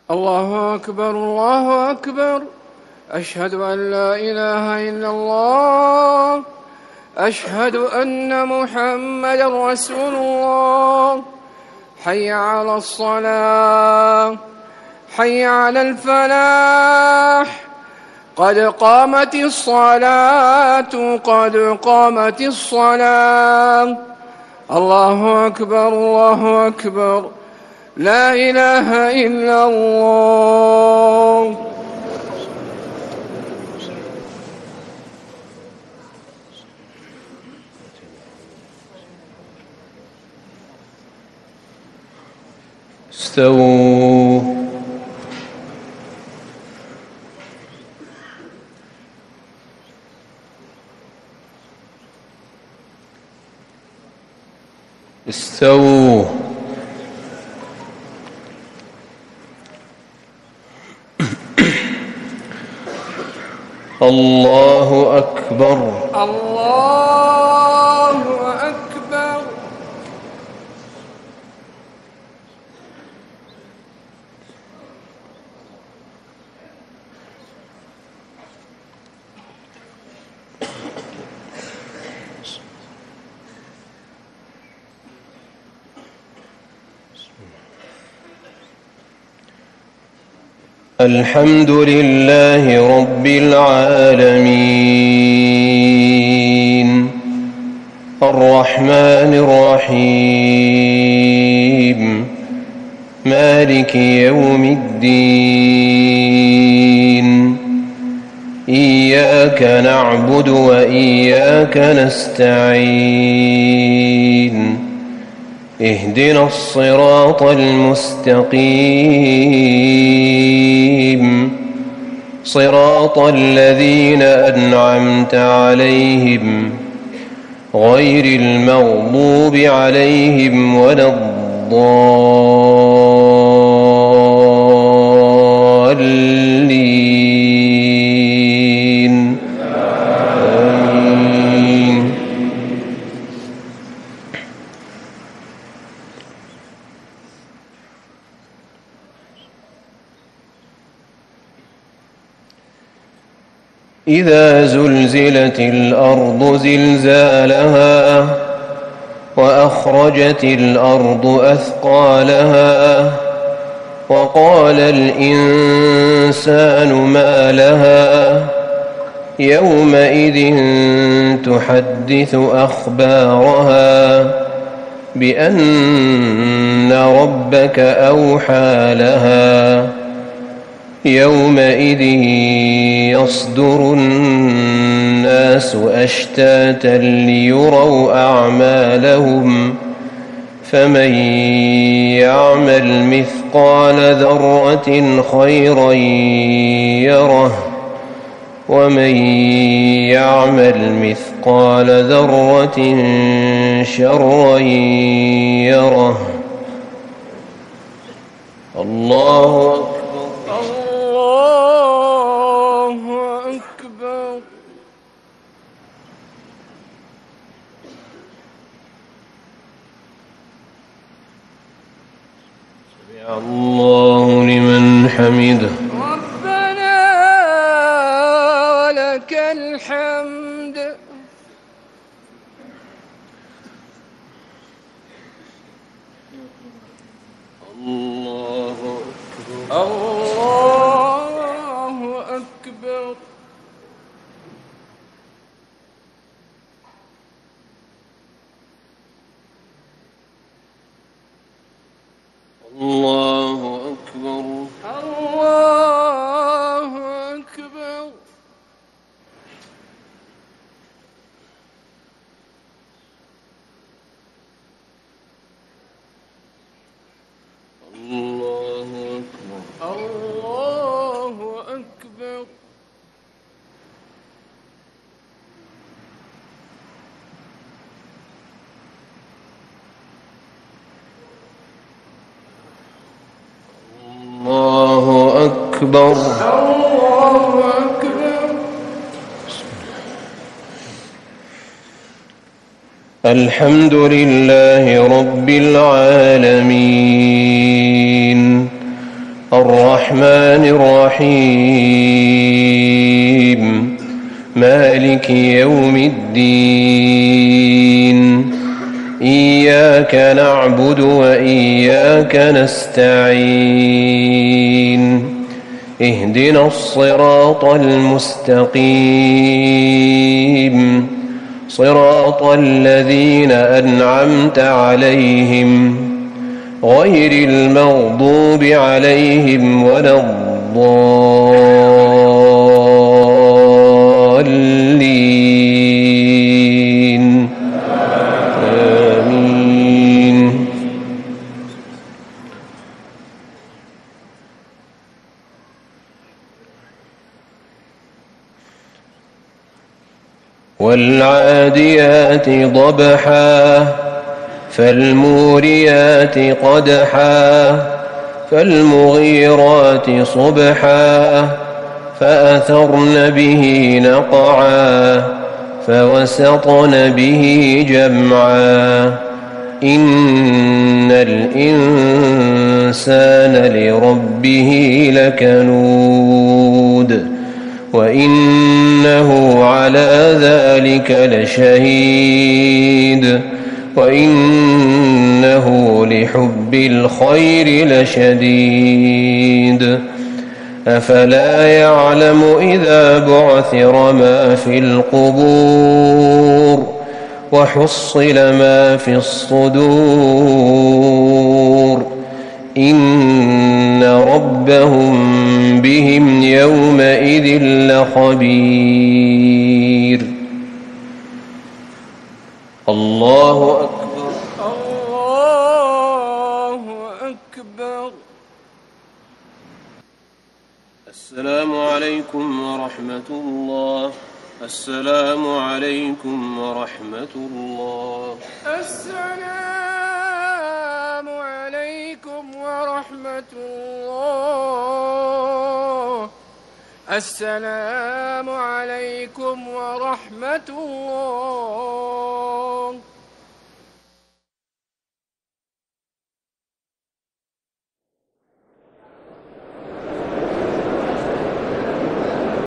الله أكبر الله أكبر. أشهد أن لا إله إلا الله. أشهد أن محمدا رسول الله. حي على الصلاة، حي على الفلاح، قد قامت الصلاة، قد قامت الصلاة. الله أكبر الله أكبر. لا إله إلا الله. استووا. استووا. الله أكبر الله أكبر. الحمد لله رب العالمين الرحمن الرحيم مالك يوم الدين إياك نعبد وإياك نستعين اهدنا الصراط المستقيم صراط الذين أنعمت عليهم غير المغضوب عليهم ولا الضالين آمين. إذا زلزلت الأرض زلزالها وأخرجت الأرض أثقالها وقال الإنسان ما لها يومئذ تحدث أخبارها بأن ربك أوحى لها يومئذ يصدر الناس أشتاتا ليروا أعمالهم فمن يعمل مثقال ذرة خيرا يره ومن يعمل مثقال ذرة شرا يره. الله أكبر. الله لمن حمده. ربنا ولك الحمد. الله أكبر. الله أكبر. الله أكبر. الله أكبر. الله أكبر. الله أكبر. الله أكبر. الله أكبر. الحمد لله رب العالمين الرحمن الرحيم مالك يوم الدين إياك نعبد وإياك نستعين اهدنا الصراط المستقيم صراط الذين أنعمت عليهم غير المغضوب عليهم ولا الضالين آمين. والعاديات ضبحا فالموريات قدحا فالمغيرات صبحا فأثرن به نقعا فوسطن به جمعا إن الإنسان لربه لكنود وإنه على ذلك لشهيد وإنه لحب الخير لشديد أفلا يعلم إذا بعثر ما في القبور وحصل ما في الصدور إن ربهم بهم يومئذ لخبير. الله أكبر. الله أكبر. السلام عليكم ورحمة الله. السلام عليكم ورحمة الله. السلام عليكم ورحمة الله. السلام عليكم ورحمة الله.